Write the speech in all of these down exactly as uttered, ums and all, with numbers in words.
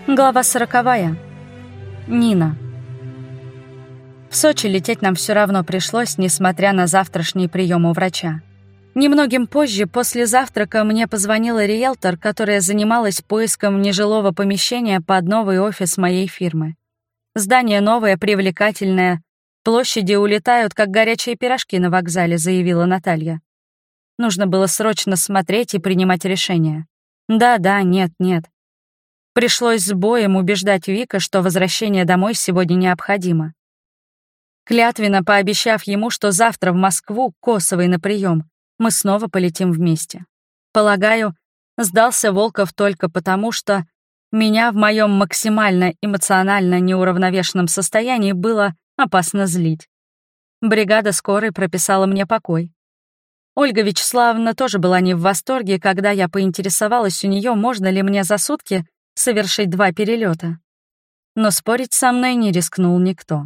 Глава сороковая. Нина. В Сочи лететь нам все равно пришлось, несмотря на завтрашний прием у врача. Немногим позже, после завтрака, мне позвонила риэлтор, которая занималась поиском нежилого помещения под новый офис моей фирмы. Здание новое, привлекательное, площади улетают, как горячие пирожки на вокзале, заявила Наталья. Нужно было срочно смотреть и принимать решение. Да-да, нет-нет. Пришлось с боем убеждать Вика, что возвращение домой сегодня необходимо. Клятвенно пообещав ему, что завтра в Москву, Косовой на прием, мы снова полетим вместе. Полагаю, сдался Волков только потому, что меня в моем максимально эмоционально неуравновешенном состоянии было опасно злить. Бригада скорой прописала мне покой. Ольга Вячеславовна тоже была не в восторге, когда я поинтересовалась у нее, можно ли мне за сутки совершить два перелета. Но спорить со мной не рискнул никто.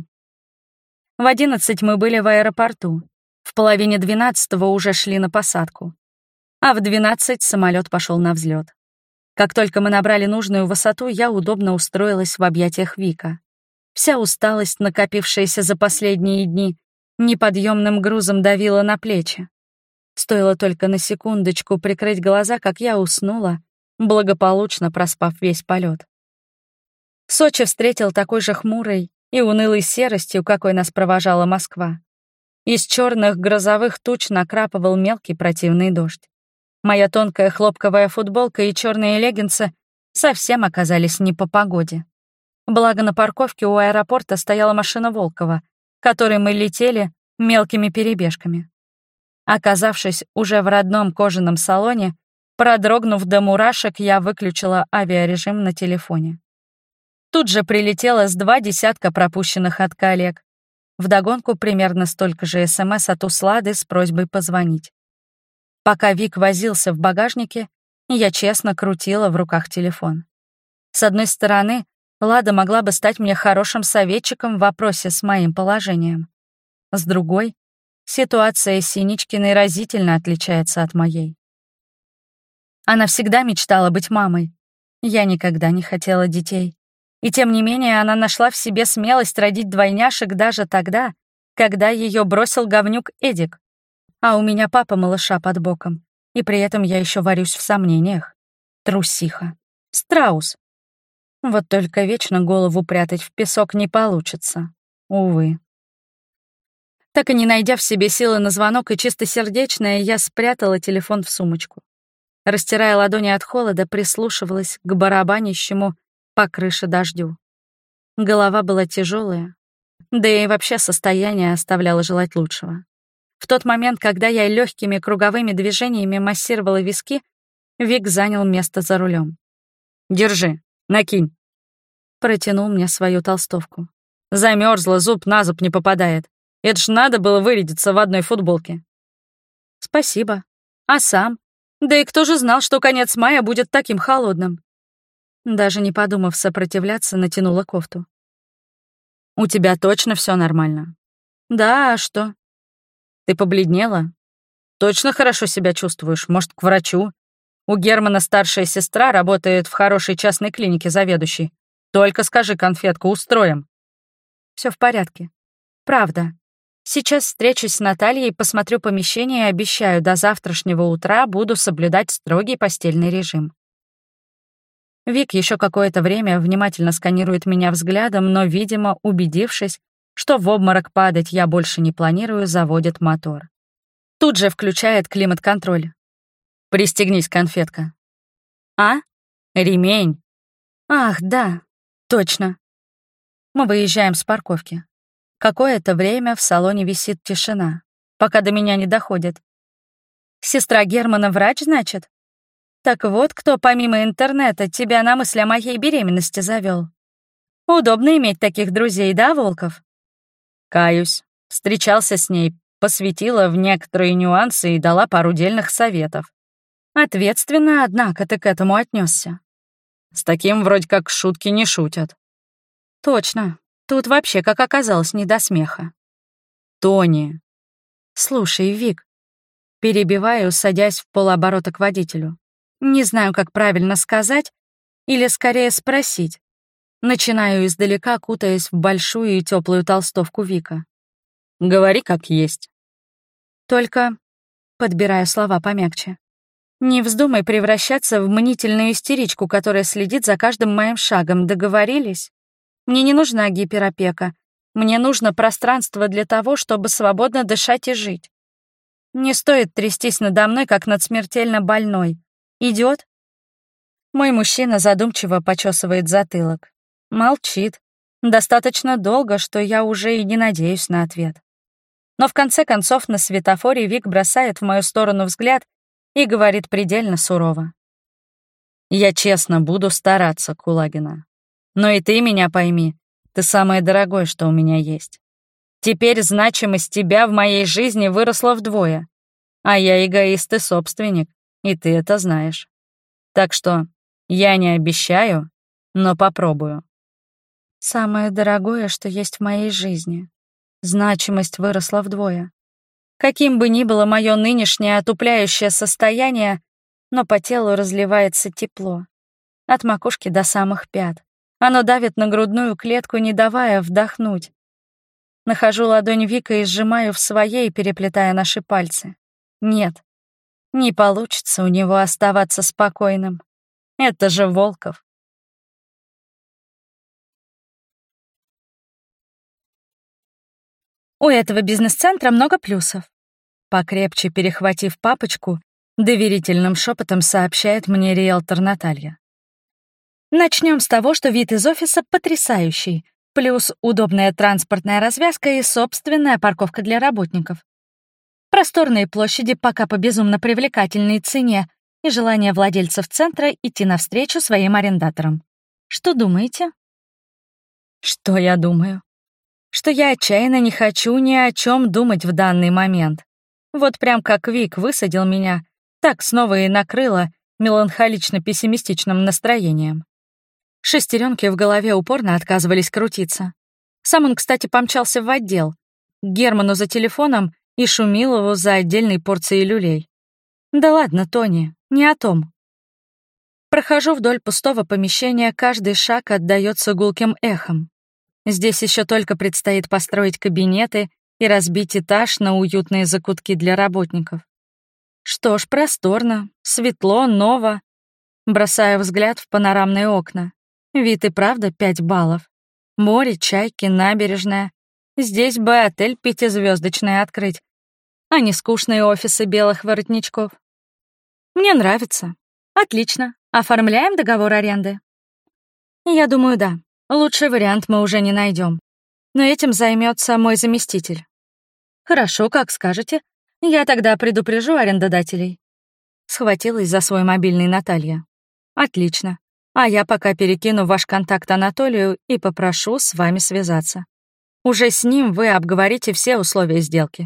В одиннадцать мы были в аэропорту. В половине двенадцатого уже шли на посадку. А в двенадцать самолет пошел на взлет. Как только мы набрали нужную высоту, я удобно устроилась в объятиях Вика. Вся усталость, накопившаяся за последние дни, неподъемным грузом давила на плечи. Стоило только на секундочку прикрыть глаза, как я уснула, благополучно проспав весь полет. Сочи встретил такой же хмурой и унылой серостью, какой нас провожала Москва. Из черных грозовых туч накрапывал мелкий противный дождь. Моя тонкая хлопковая футболка и черные леггинсы совсем оказались не по погоде. Благо на парковке у аэропорта стояла машина Волкова, которой мы летели мелкими перебежками. Оказавшись уже в родном кожаном салоне, продрогнув до мурашек, я выключила авиарежим на телефоне. Тут же прилетело с два десятка пропущенных от коллег. Вдогонку примерно столько же СМС от Услады с просьбой позвонить. Пока Вик возился в багажнике, я честно крутила в руках телефон. С одной стороны, Лада могла бы стать мне хорошим советчиком в вопросе с моим положением. С другой, ситуация Синичкиной разительно отличается от моей. Она всегда мечтала быть мамой. Я никогда не хотела детей. И тем не менее она нашла в себе смелость родить двойняшек даже тогда, когда ее бросил говнюк Эдик. А у меня папа малыша под боком, и при этом я еще варюсь в сомнениях. Трусиха. Страус. Вот только вечно голову прятать в песок не получится. Увы. Так и не найдя в себе силы на звонок и чистосердечная, я спрятала телефон в сумочку. Растирая ладони от холода, прислушивалась к барабанящему по крыше дождю. Голова была тяжелая, да и вообще состояние оставляло желать лучшего. В тот момент, когда я легкими круговыми движениями массировала виски, Вик занял место за рулем. «Держи, накинь», — протянул мне свою толстовку. «Замерзла, зуб на зуб не попадает. Это ж надо было вырядиться в одной футболке». «Спасибо. А сам? Да и кто же знал, что конец мая будет таким холодным?» Даже не подумав сопротивляться, натянула кофту. «У тебя точно все нормально?» «Да, а что?» «Ты побледнела? Точно хорошо себя чувствуешь? Может, к врачу? У Германа старшая сестра работает в хорошей частной клинике заведующей. Только скажи, конфетку, устроим». Все в порядке. Правда. Сейчас встречусь с Натальей, посмотрю помещение и обещаю, до завтрашнего утра буду соблюдать строгий постельный режим. Вик еще какое-то время внимательно сканирует меня взглядом, но, видимо, убедившись, что в обморок падать я больше не планирую, заводит мотор. Тут же включает климат-контроль. «Пристегнись, конфетка». «А? Ремень». «Ах, да, точно». Мы выезжаем с парковки. Какое-то время в салоне висит тишина, пока до меня не доходит. «Сестра Германа врач, значит? Так вот, кто помимо интернета тебя на мысль о моей беременности завел. Удобно иметь таких друзей, да, Волков?» Каюсь. Встречался с ней, посвятила в некоторые нюансы и дала пару дельных советов. Ответственно, однако, ты к этому отнесся. С таким вроде как шутки не шутят. Точно. Тут вообще, как оказалось, не до смеха. Тони. Слушай, Вик. Перебиваю, садясь в полоборота к водителю. Не знаю, как правильно сказать, или скорее спросить. Начинаю издалека, кутаясь в большую и теплую толстовку Вика. «Говори как есть». «Только...» — подбираю слова помягче. «Не вздумай превращаться в мнительную истеричку, которая следит за каждым моим шагом. Договорились? Мне не нужна гиперопека. Мне нужно пространство для того, чтобы свободно дышать и жить. Не стоит трястись надо мной, как над смертельно больной. Идет?» Мой мужчина задумчиво почесывает затылок. Молчит. Достаточно долго, что я уже и не надеюсь на ответ. Но в конце концов на светофоре Вик бросает в мою сторону взгляд и говорит предельно сурово. «Я честно буду стараться, Кулагина. Но и ты меня пойми, ты самое дорогое, что у меня есть. Теперь значимость тебя в моей жизни выросла вдвое, а я эгоист и собственник, и ты это знаешь. Так что я не обещаю, но попробую». Самое дорогое, что есть в моей жизни. Значимость выросла вдвое. Каким бы ни было мое нынешнее отупляющее состояние, но по телу разливается тепло. От макушки до самых пят. Оно давит на грудную клетку, не давая вдохнуть. Нахожу ладонь Вика и сжимаю в своей, переплетая наши пальцы. Нет, не получится у него оставаться спокойным. Это же Волков. У этого бизнес-центра много плюсов. Покрепче перехватив папочку, доверительным шепотом сообщает мне риэлтор Наталья. Начнем с того, что вид из офиса потрясающий, плюс удобная транспортная развязка и собственная парковка для работников. Просторные площади пока по безумно привлекательной цене и желание владельцев центра идти навстречу своим арендаторам. Что думаете? Что я думаю? Что я отчаянно не хочу ни о чем думать в данный момент. Вот прям как Вик высадил меня, так снова и накрыло меланхолично-пессимистичным настроением. Шестеренки в голове упорно отказывались крутиться. Сам он, кстати, помчался в отдел, к Герману за телефоном и Шумилову за отдельной порцией люлей. Да ладно, Тони, не о том. Прохожу вдоль пустого помещения, каждый шаг отдаётся гулким эхом. Здесь еще только предстоит построить кабинеты и разбить этаж на уютные закутки для работников. Что ж, просторно, светло, ново. Бросаю взгляд в панорамные окна. Вид и правда пять баллов. Море, чайки, набережная. Здесь бы отель пятизвездочный открыть, а не скучные офисы белых воротничков. Мне нравится. Отлично. Оформляем договор аренды? Я думаю, да. Лучший вариант мы уже не найдем. Но этим займется мой заместитель. Хорошо, как скажете. Я тогда предупрежу арендодателей. Схватилась за свой мобильный Наталья. Отлично. А я пока перекину ваш контакт Анатолию и попрошу с вами связаться. Уже с ним вы обговорите все условия сделки.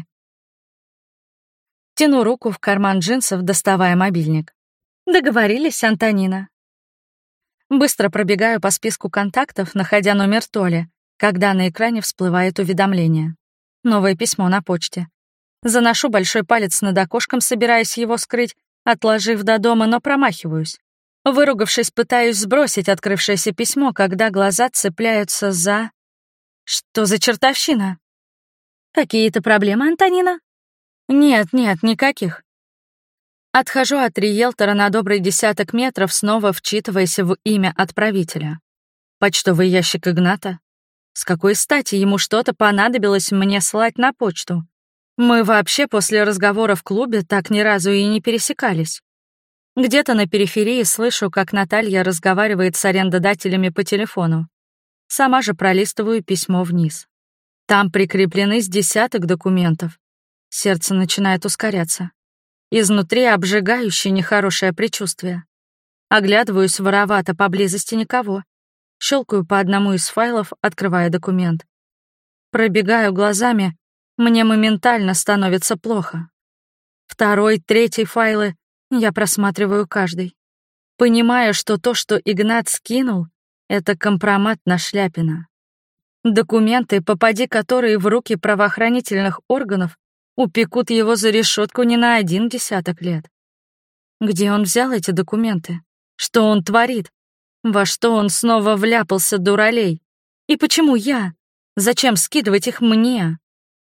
Тяну руку в карман джинсов, доставая мобильник. Договорились, Антонина. Быстро пробегаю по списку контактов, находя номер Толи, когда на экране всплывает уведомление. Новое письмо на почте. Заношу большой палец над окошком, собираясь его скрыть, отложив до дома, но промахиваюсь. Выругавшись, пытаюсь сбросить открывшееся письмо, когда глаза цепляются за... Что за чертовщина? Какие-то проблемы, Антонина? Нет, нет, никаких. Отхожу от риэлтора на добрый десяток метров, снова вчитываясь в имя отправителя. Почтовый ящик Игната? С какой стати ему что-то понадобилось мне слать на почту? Мы вообще после разговора в клубе так ни разу и не пересекались. Где-то на периферии слышу, как Наталья разговаривает с арендодателями по телефону. Сама же пролистываю письмо вниз. Там прикреплены с десяток документов. Сердце начинает ускоряться. Изнутри обжигающее нехорошее предчувствие. Оглядываюсь воровато, поблизости никого. Щелкаю по одному из файлов, открывая документ. Пробегаю глазами, мне моментально становится плохо. Второй, третий файлы, я просматриваю каждый. Понимаю, что то, что Игнат скинул, это компромат на Шляпина. Документы, попади которые в руки правоохранительных органов, упекут его за решетку не на один десяток лет. Где он взял эти документы? Что он творит? Во что он снова вляпался, дуралей? И почему я? Зачем скидывать их мне?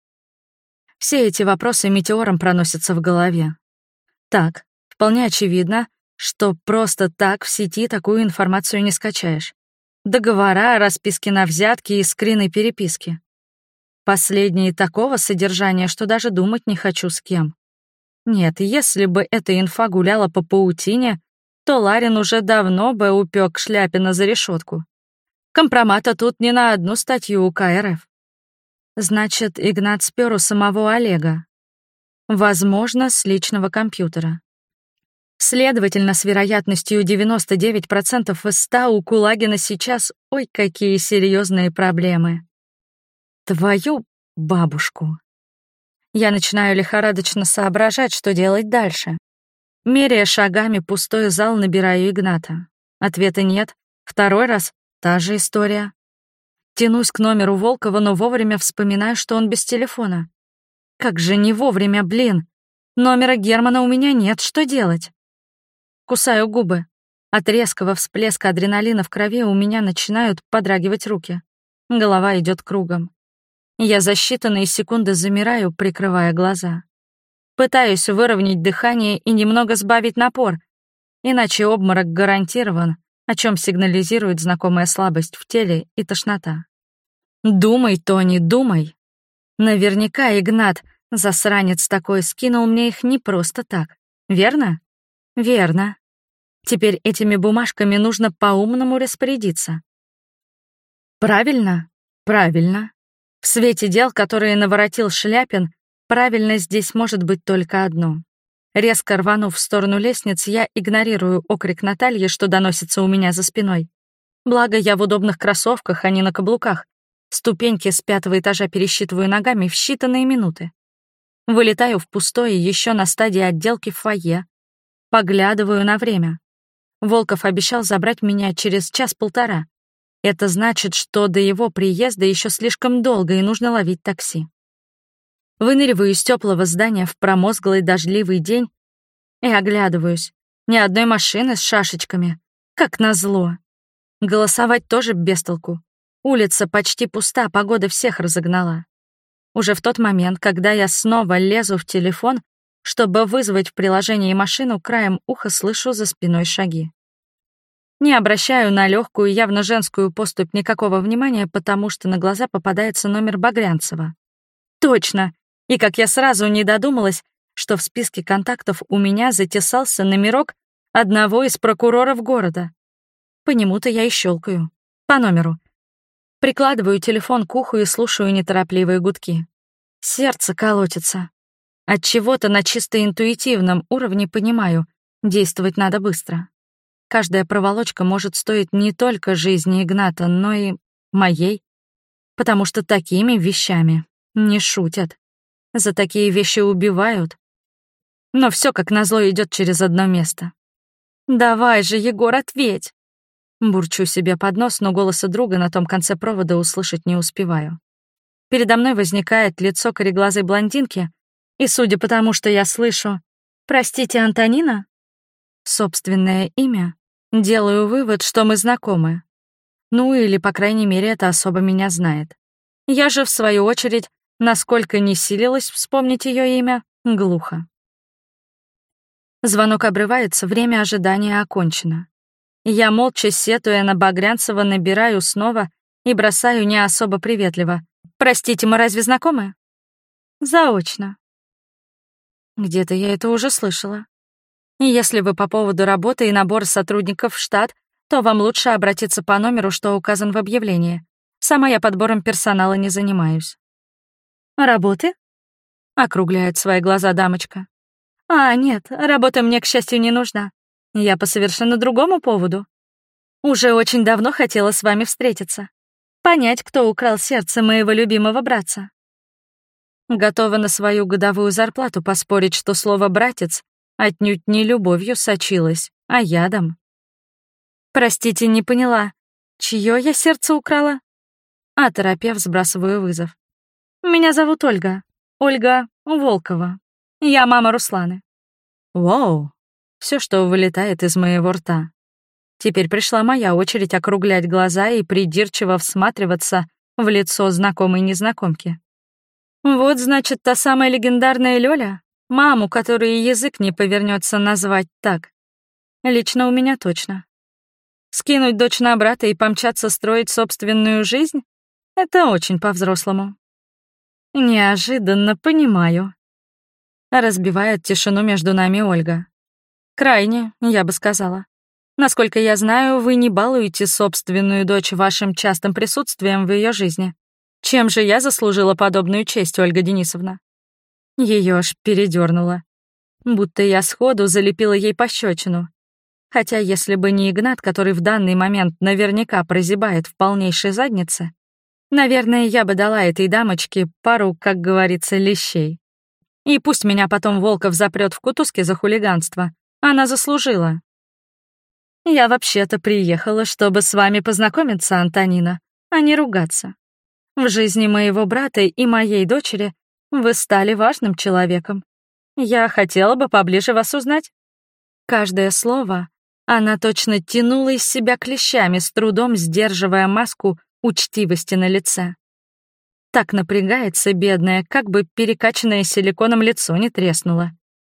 Все эти вопросы метеором проносятся в голове. Так, вполне очевидно, что просто так в сети такую информацию не скачаешь. Договора, расписки на взятки и скрины переписки. Последние такого содержания, что даже думать не хочу с кем. Нет, если бы эта инфа гуляла по паутине, то Ларин уже давно бы упек Шляпина за решетку. Компромата тут не на одну статью УК РФ. Значит, Игнат спер у самого Олега. Возможно, с личного компьютера. Следовательно, с вероятностью девяносто девять процентов из ста у Кулагина сейчас ой, какие серьезные проблемы. Твою бабушку. Я начинаю лихорадочно соображать, что делать дальше. Меряя шагами пустой зал, набираю Игната. Ответа нет. Второй раз — та же история. Тянусь к номеру Волкова, но вовремя вспоминаю, что он без телефона. Как же не вовремя, блин. Номера Германа у меня нет, что делать? Кусаю губы. От резкого всплеска адреналина в крови у меня начинают подрагивать руки. Голова идет кругом. Я за считанные секунды замираю, прикрывая глаза. Пытаюсь выровнять дыхание и немного сбавить напор, иначе обморок гарантирован, о чем сигнализирует знакомая слабость в теле и тошнота. Думай, Тони, думай. Наверняка Игнат, засранец такой, скинул мне их не просто так. Верно? Верно. Теперь этими бумажками нужно по-умному распорядиться. Правильно? Правильно. В свете дел, которые наворотил Шляпин, правильно здесь может быть только одно. Резко рванув в сторону лестниц, я игнорирую окрик Натальи, что доносится у меня за спиной. Благо, я в удобных кроссовках, а не на каблуках. Ступеньки с пятого этажа пересчитываю ногами в считанные минуты. Вылетаю в пустое еще на стадии отделки в фойе. Поглядываю на время. Волков обещал забрать меня через час-полтора. Это значит, что до его приезда еще слишком долго и нужно ловить такси. Выныриваю из теплого здания в промозглый дождливый день и оглядываюсь. Ни одной машины с шашечками. Как назло. Голосовать тоже без толку. Улица почти пуста, погода всех разогнала. Уже в тот момент, когда я снова лезу в телефон, чтобы вызвать в приложении машину, краем уха слышу за спиной шаги. Не обращаю на легкую, явно женскую поступь никакого внимания, потому что на глаза попадается номер Багрянцева. Точно! И как я сразу не додумалась, что в списке контактов у меня затесался номерок одного из прокуроров города. По нему-то я и щелкаю. По номеру. Прикладываю телефон к уху и слушаю неторопливые гудки. Сердце колотится. От чего-то на чисто интуитивном уровне понимаю, действовать надо быстро. Каждая проволочка может стоить не только жизни Игната, но и моей. Потому что такими вещами не шутят. За такие вещи убивают. Но все как назло идет через одно место. «Давай же, Егор, ответь!» Бурчу себе под нос, но голоса друга на том конце провода услышать не успеваю. Передо мной возникает лицо кореглазой блондинки, и, судя по тому, что я слышу «Простите, Антонина?» Собственное имя, делаю вывод, что мы знакомы. Ну или, по крайней мере, эта особа меня знает. Я же, в свою очередь, насколько не силилась вспомнить ее имя, глухо. Звонок обрывается, время ожидания окончено. Я, молча сетуя на Багрянцева, набираю снова и бросаю не особо приветливо. «Простите, мы разве знакомы?» «Заочно». Где-то я это уже слышала. Если вы по поводу работы и набора сотрудников в штат, то вам лучше обратиться по номеру, что указан в объявлении. Сама я подбором персонала не занимаюсь. «Работы?» — округляет свои глаза дамочка. «А, нет, работа мне, к счастью, не нужна. Я по совершенно другому поводу. Уже очень давно хотела с вами встретиться. Понять, кто украл сердце моего любимого братца». Готова на свою годовую зарплату поспорить, что слово «братец» отнюдь не любовью сочилось, а ядом. «Простите, не поняла. Чье я сердце украла?» Оторопев, сбрасываю вызов. «Меня зовут Ольга. Ольга Волкова. Я мама Русланы». Вау, все, что вылетает из моего рта. Теперь пришла моя очередь округлять глаза и придирчиво всматриваться в лицо знакомой незнакомки. Вот, значит, та самая легендарная Лёля, маму, которой язык не повернется назвать так. Лично у меня точно. Скинуть дочь на брата и помчаться строить собственную жизнь — это очень по-взрослому. Неожиданно понимаю. Разбивает тишину между нами Ольга. Крайне, я бы сказала. Насколько я знаю, вы не балуете собственную дочь вашим частым присутствием в ее жизни. Чем же я заслужила подобную честь, Ольга Денисовна? Ее аж передернуло. Будто я сходу залепила ей пощечину. Хотя если бы не Игнат, который в данный момент наверняка прозябает в полнейшей заднице, наверное, я бы дала этой дамочке пару, как говорится, лещей. И пусть меня потом Волков запрет в кутузке за хулиганство. Она заслужила. Я вообще-то приехала, чтобы с вами познакомиться, Антонина, а не ругаться. В жизни моего брата и моей дочери вы стали важным человеком. Я хотела бы поближе вас узнать. Каждое слово она точно тянула из себя клещами, с трудом сдерживая маску учтивости на лице. Так напрягается бедная, как бы перекачанное силиконом лицо не треснуло.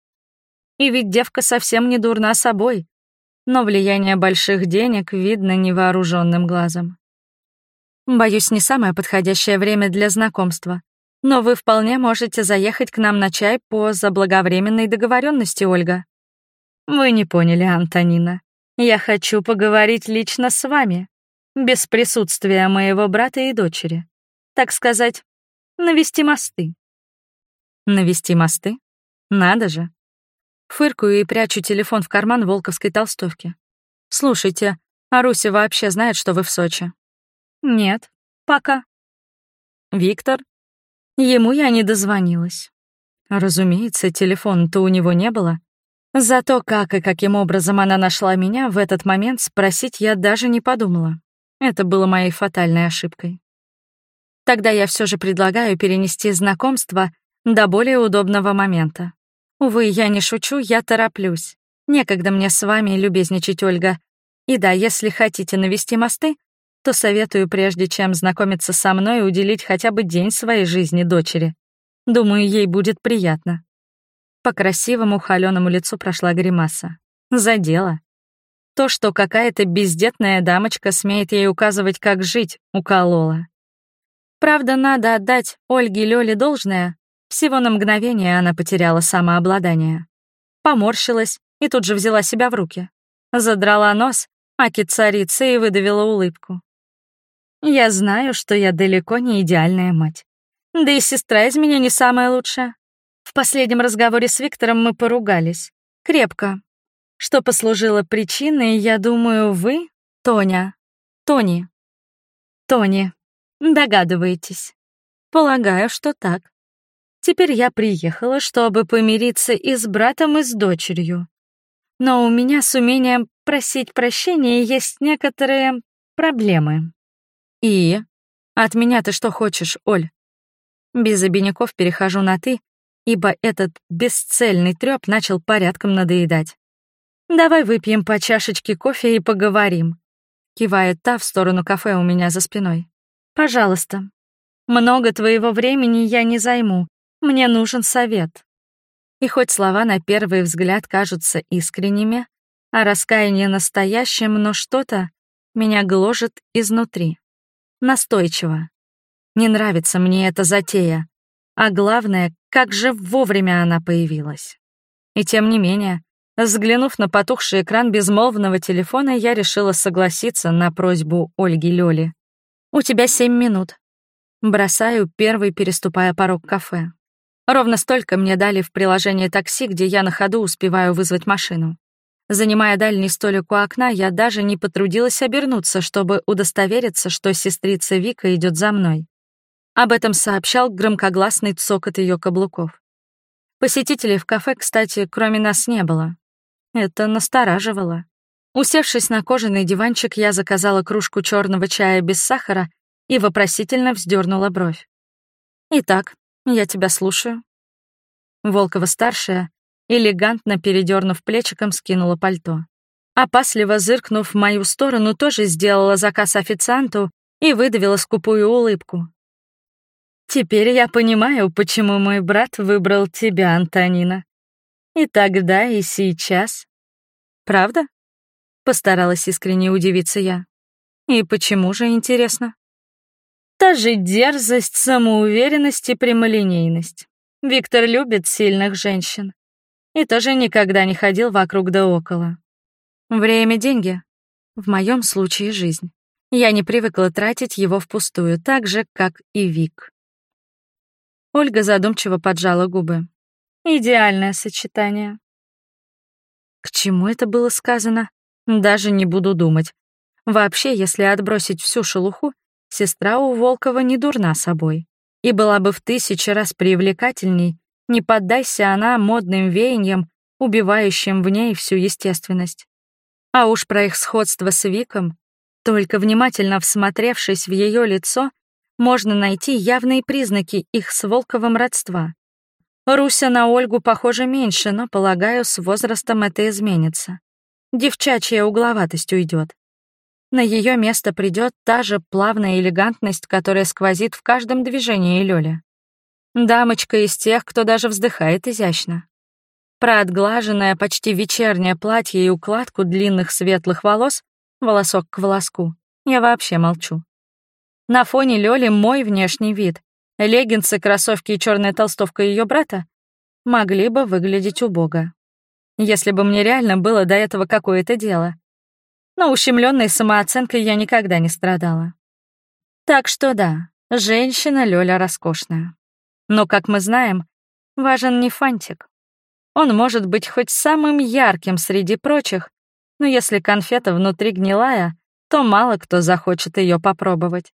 И ведь девка совсем не дурна собой, но влияние больших денег видно невооруженным глазом. Боюсь, не самое подходящее время для знакомства, но вы вполне можете заехать к нам на чай по заблаговременной договоренности, Ольга. Вы не поняли, Антонина. Я хочу поговорить лично с вами, без присутствия моего брата и дочери. Так сказать, навести мосты. Навести мосты? Надо же. Фыркаю и прячу телефон в карман волковской толстовки. Слушайте, а Руся вообще знает, что вы в Сочи? Нет, пока. Виктор? Ему я не дозвонилась. Разумеется, телефона-то у него не было. Зато как и каким образом она нашла меня в этот момент, спросить я даже не подумала. Это было моей фатальной ошибкой. Тогда я все же предлагаю перенести знакомство до более удобного момента. Увы, я не шучу, я тороплюсь. Некогда мне с вами любезничать, Ольга. И да, если хотите навести мосты, то советую, прежде чем знакомиться со мной, уделить хотя бы день своей жизни дочери. Думаю, ей будет приятно. По красивому холёному лицу прошла гримаса. Задело. То, что какая-то бездетная дамочка смеет ей указывать, как жить, уколола. Правда, надо отдать Ольге Лёле должное. Всего на мгновение она потеряла самообладание. Поморщилась и тут же взяла себя в руки. Задрала нос, аки царица, и выдавила улыбку. Я знаю, что я далеко не идеальная мать. Да и сестра из меня не самая лучшая. В последнем разговоре с Виктором мы поругались. Крепко. Что послужило причиной, я думаю, вы, Тоня, Тони, Тони, догадываетесь. Полагаю, что так. Теперь я приехала, чтобы помириться и с братом, и с дочерью. Но у меня с умением просить прощения есть некоторые проблемы. И? От меня ты что хочешь, Оль? Без обиняков перехожу на «ты», ибо этот бесцельный трёп начал порядком надоедать. «Давай выпьем по чашечке кофе и поговорим», — кивает та в сторону кафе у меня за спиной. «Пожалуйста. Много твоего времени я не займу. Мне нужен совет». И хоть слова на первый взгляд кажутся искренними, а раскаяние настоящим, но что-то меня гложет изнутри. Настойчиво. Не нравится мне эта затея. А главное, как же вовремя она появилась. И тем не менее, взглянув на потухший экран безмолвного телефона, я решила согласиться на просьбу Ольги Лёли. «У тебя семь минут». Бросаю, первый переступая порог кафе. Ровно столько мне дали в приложении такси, где я на ходу успеваю вызвать машину. Занимая дальний столик у окна, я даже не потрудилась обернуться, чтобы удостовериться, что сестрица Вика идет за мной. Об этом сообщал громкогласный цокот ее каблуков. Посетителей в кафе, кстати, кроме нас не было. Это настораживало. Усевшись на кожаный диванчик, я заказала кружку черного чая без сахара и вопросительно вздернула бровь. «Итак, я тебя слушаю». Волкова-старшая, элегантно передернув плечиком, скинула пальто. Опасливо зыркнув в мою сторону, тоже сделала заказ официанту и выдавила скупую улыбку. «Теперь я понимаю, почему мой брат выбрал тебя, Антонина. И тогда, и сейчас. Правда?» — постаралась искренне удивиться я. «И почему же, интересно?» «Та же дерзость, самоуверенность и прямолинейность. Виктор любит сильных женщин. И тоже никогда не ходил вокруг да около. Время — деньги. В моем случае — жизнь. Я не привыкла тратить его впустую, так же, как и Вик». Ольга задумчиво поджала губы. «Идеальное сочетание». К чему это было сказано? Даже не буду думать. Вообще, если отбросить всю шелуху, сестра у Волкова не дурна собой. И была бы в тысячи раз привлекательней, не поддайся она модным веяниям, убивающим в ней всю естественность. А уж про их сходство с Виком, только внимательно всмотревшись в ее лицо, можно найти явные признаки их с Волковым родства. Руся на Ольгу похожа меньше, но, полагаю, с возрастом это изменится. Девчачья угловатость уйдет. На ее место придет та же плавная элегантность, которая сквозит в каждом движении Лёли. Дамочка из тех, кто даже вздыхает изящно. Про отглаженное, почти вечернее платье и укладку длинных светлых волос, волосок к волоску, я вообще молчу. На фоне Лёли мой внешний вид, леггинсы, кроссовки и черная толстовка ее брата могли бы выглядеть убого, если бы мне реально было до этого какое-то дело. Но ущемленной самооценкой я никогда не страдала. Так что да, женщина Лёля роскошная. Но, как мы знаем, важен не фантик. Он может быть хоть самым ярким среди прочих, но если конфета внутри гнилая, то мало кто захочет ее попробовать.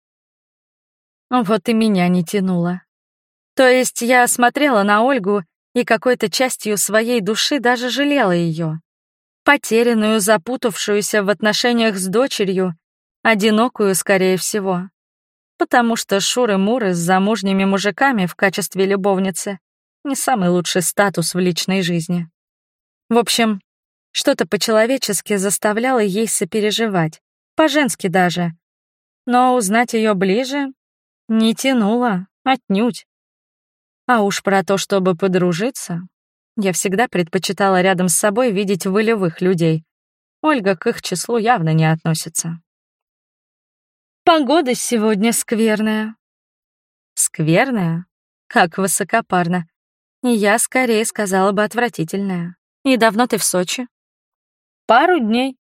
Вот и меня не тянуло. То есть я смотрела на Ольгу и какой-то частью своей души даже жалела ее. Потерянную, запутавшуюся в отношениях с дочерью, одинокую, скорее всего. Потому что шуры-муры с замужними мужиками в качестве любовницы — не самый лучший статус в личной жизни. В общем, что-то по-человечески заставляло ей сопереживать, по-женски даже. Но узнать ее ближе не тянуло, отнюдь. А уж про то, чтобы подружиться, я всегда предпочитала рядом с собой видеть волевых людей. Ольга к их числу явно не относится. Погода сегодня скверная. Скверная? Как высокопарно. И я скорее сказала бы отвратительная. И давно ты в Сочи? Пару дней.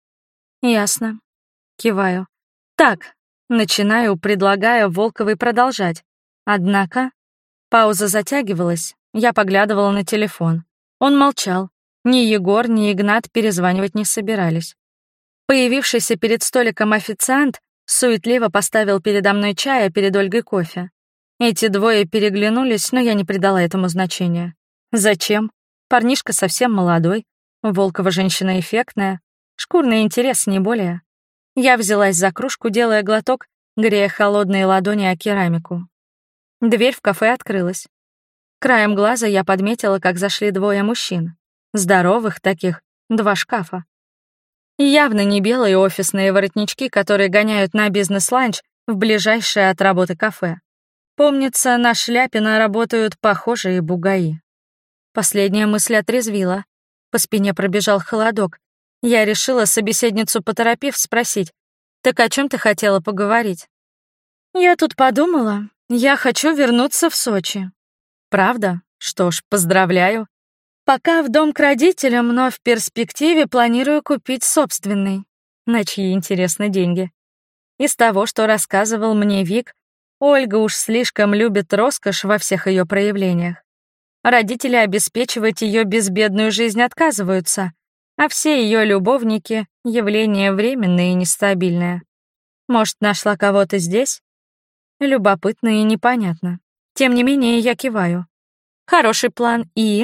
Ясно. Киваю. Так, начинаю, предлагая Волковой продолжать. Однако пауза затягивалась, я поглядывала на телефон. Он молчал. Ни Егор, ни Игнат перезванивать не собирались. Появившийся перед столиком официант суетливо поставил передо мной чай, а перед Ольгой кофе. Эти двое переглянулись, но я не придала этому значения. Зачем? Парнишка совсем молодой, Волкова женщина эффектная, шкурный интерес, не более. Я взялась за кружку, делая глоток, грея холодные ладони о керамику. Дверь в кафе открылась. Краем глаза я подметила, как зашли двое мужчин. Здоровых таких, два шкафа. Явно не белые офисные воротнички, которые гоняют на бизнес-ланч в ближайшее от работы кафе. Помнится, на Шляпина работают похожие бугаи. Последняя мысль отрезвила. По спине пробежал холодок. Я решила собеседницу поторопив спросить: «Так о чем ты хотела поговорить?» «Я тут подумала, я хочу вернуться в Сочи». «Правда? Что ж, поздравляю. Пока в дом к родителям, но в перспективе планирую купить собственный. На чьи, интересно, деньги? Из того, что рассказывал мне Вик, Ольга уж слишком любит роскошь во всех ее проявлениях. Родители обеспечивать ее безбедную жизнь отказываются, а все ее любовники — явление временное и нестабильное. Может, нашла кого-то здесь? Любопытно и непонятно. Тем не менее, я киваю. Хороший план и...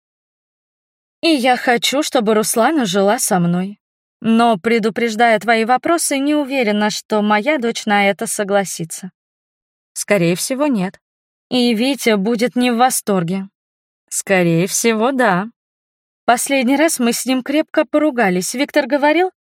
И я хочу, чтобы Руслана жила со мной. Но, предупреждая твои вопросы, не уверена, что моя дочь на это согласится. Скорее всего, нет. И Витя будет не в восторге. Скорее всего, да. Последний раз мы с ним крепко поругались. Виктор говорил?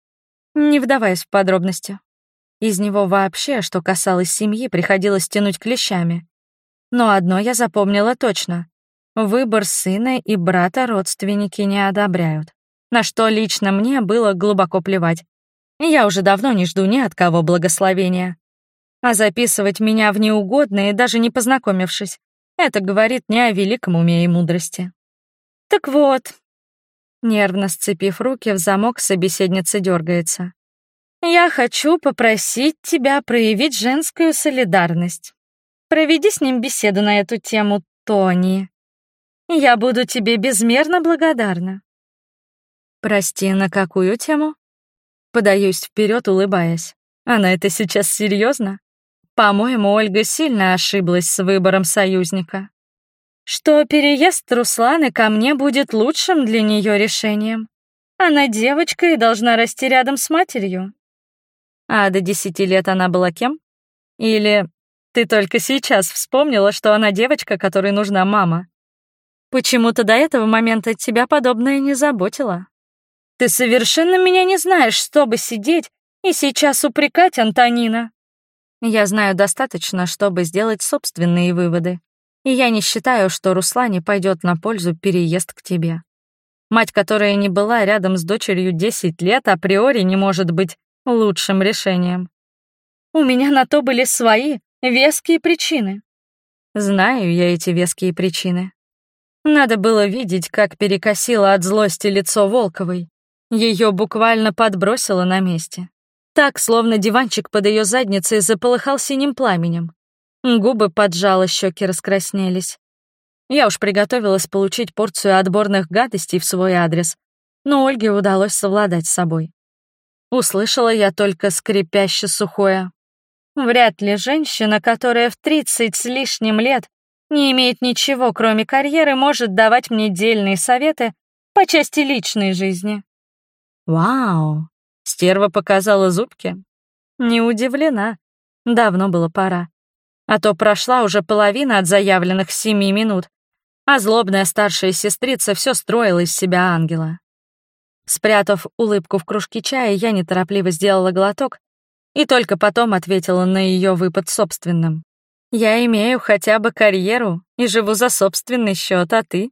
Не вдаваясь в подробности. Из него вообще, что касалось семьи, приходилось тянуть клещами. Но одно я запомнила точно. Выбор сына и брата родственники не одобряют. На что лично мне было глубоко плевать. Я уже давно не жду ни от кого благословения. А записывать меня в неугодные, даже не познакомившись, это говорит не о великом уме и мудрости. Так вот, нервно сцепив руки в замок, собеседница дергается. Я хочу попросить тебя проявить женскую солидарность. Проведи с ним беседу на эту тему, Тони. Я буду тебе безмерно благодарна. Прости, на какую тему? Подаюсь вперед, улыбаясь. Она это сейчас серьезно? По-моему, Ольга сильно ошиблась с выбором союзника. Что переезд Русланы ко мне будет лучшим для нее решением. Она девочка и должна расти рядом с матерью. А до десяти лет она была кем? Или ты только сейчас вспомнила, что она девочка, которой нужна мама? Почему-то до этого момента тебя подобное не заботило. Ты совершенно меня не знаешь, чтобы сидеть и сейчас упрекать Антонина. Я знаю достаточно, чтобы сделать собственные выводы. И я не считаю, что Руслане пойдет на пользу переезд к тебе. Мать, которая не была рядом с дочерью десять лет, априори не может быть лучшим решением. У меня на то были свои веские причины. Знаю я эти веские причины. Надо было видеть, как перекосило от злости лицо Волковой. Ее буквально подбросило на месте. Так, словно диванчик под ее задницей заполыхал синим пламенем. Губы поджала, щеки раскраснелись. Я уж приготовилась получить порцию отборных гадостей в свой адрес, но Ольге удалось совладать с собой. Услышала я только скрипяще сухое. Вряд ли женщина, которая в тридцать с лишним лет не имеет ничего, кроме карьеры, может давать мне дельные советы по части личной жизни. Вау! Стерва показала зубки. Не удивлена. Давно было пора. А то прошла уже половина от заявленных семи минут, а злобная старшая сестрица все строила из себя ангела. Спрятав улыбку в кружке чая, я неторопливо сделала глоток и только потом ответила на ее выпад собственным. Я имею хотя бы карьеру и живу за собственный счет, а ты?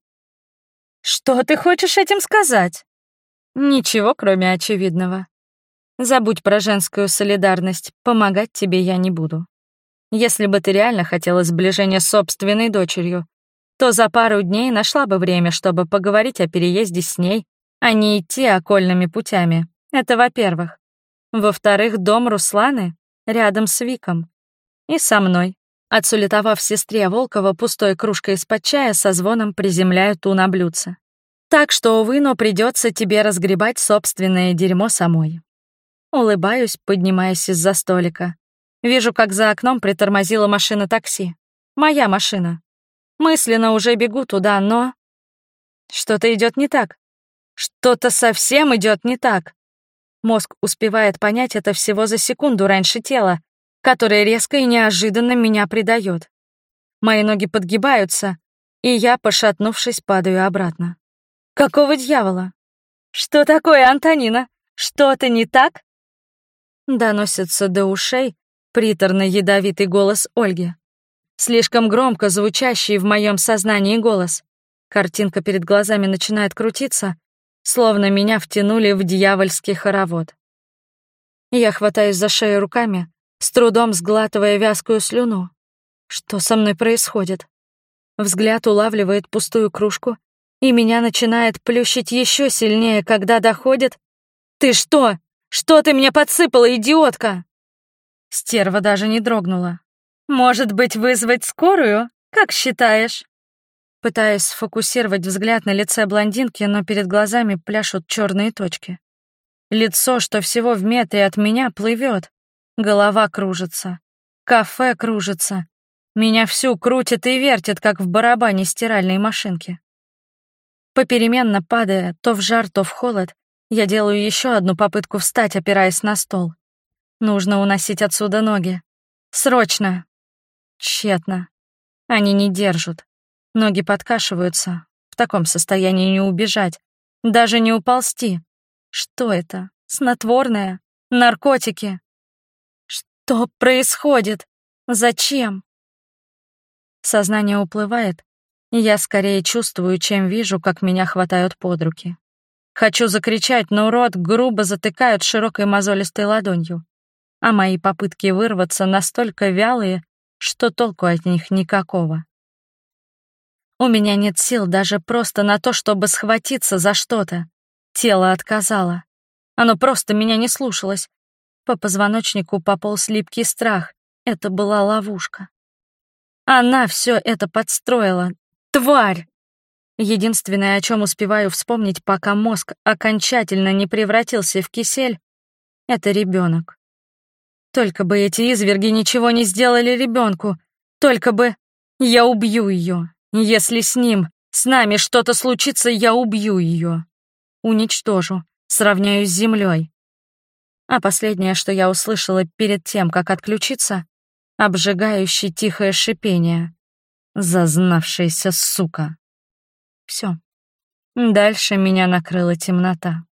Что ты хочешь этим сказать? Ничего, кроме очевидного. Забудь про женскую солидарность, помогать тебе я не буду. Если бы ты реально хотела сближения с собственной дочерью, то за пару дней нашла бы время, чтобы поговорить о переезде с ней, а не идти окольными путями. Это во-первых. Во-вторых, дом Русланы рядом с Виком. И со мной. Отсулетовав сестре Волкова пустой кружкой из-под чая, со звоном приземляю ту на блюдце. Так что, увы, но придется тебе разгребать собственное дерьмо самой. Улыбаюсь, поднимаясь из-за столика. Вижу, как за окном притормозила машина такси. Моя машина. Мысленно уже бегу туда, но... Что-то идет не так. Что-то совсем идет не так. Мозг успевает понять это всего за секунду раньше тела, которое резко и неожиданно меня предает. Мои ноги подгибаются, и я, пошатнувшись, падаю обратно. Какого дьявола? Что такое, Антонина? Что-то не так? Доносится до ушей приторно-ядовитый голос Ольги. Слишком громко звучащий в моем сознании голос. Картинка перед глазами начинает крутиться, словно меня втянули в дьявольский хоровод. Я хватаюсь за шею руками, с трудом сглатывая вязкую слюну. Что со мной происходит? Взгляд улавливает пустую кружку, и меня начинает плющить еще сильнее, когда доходит. «Ты что? Что ты мне подсыпала, идиотка?» Стерва даже не дрогнула. «Может быть, вызвать скорую? Как считаешь?» Пытаюсь сфокусировать взгляд на лице блондинки, но перед глазами пляшут черные точки. Лицо, что всего в метре от меня, плывет. Голова кружится. Кафе кружится. Меня всю крутит и вертит, как в барабане стиральной машинки. Попеременно падая то в жар, то в холод, я делаю еще одну попытку встать, опираясь на стол. Нужно уносить отсюда ноги. Срочно. Тщетно. Они не держат. Ноги подкашиваются. В таком состоянии не убежать. Даже не уползти. Что это? Снотворное? Наркотики? Что происходит? Зачем? Сознание уплывает, и я скорее чувствую, чем вижу, как меня хватают под руки. Хочу закричать, но рот грубо затыкают широкой мозолистой ладонью, а мои попытки вырваться настолько вялые, что толку от них никакого. У меня нет сил даже просто на то, чтобы схватиться за что-то. Тело отказало. Оно просто меня не слушалось. По позвоночнику пополз липкий страх. Это была ловушка. Она все это подстроила. Тварь! Единственное, о чем успеваю вспомнить, пока мозг окончательно не превратился в кисель, это ребенок. Только бы эти изверги ничего не сделали ребенку. Только бы... Я убью ее. Если с ним, с нами что-то случится, я убью ее. Уничтожу, сравняю с землей. А последнее, что я услышала перед тем, как отключиться, обжигающее тихое шипение. Зазнавшаяся сука. Все. Дальше меня накрыла темнота.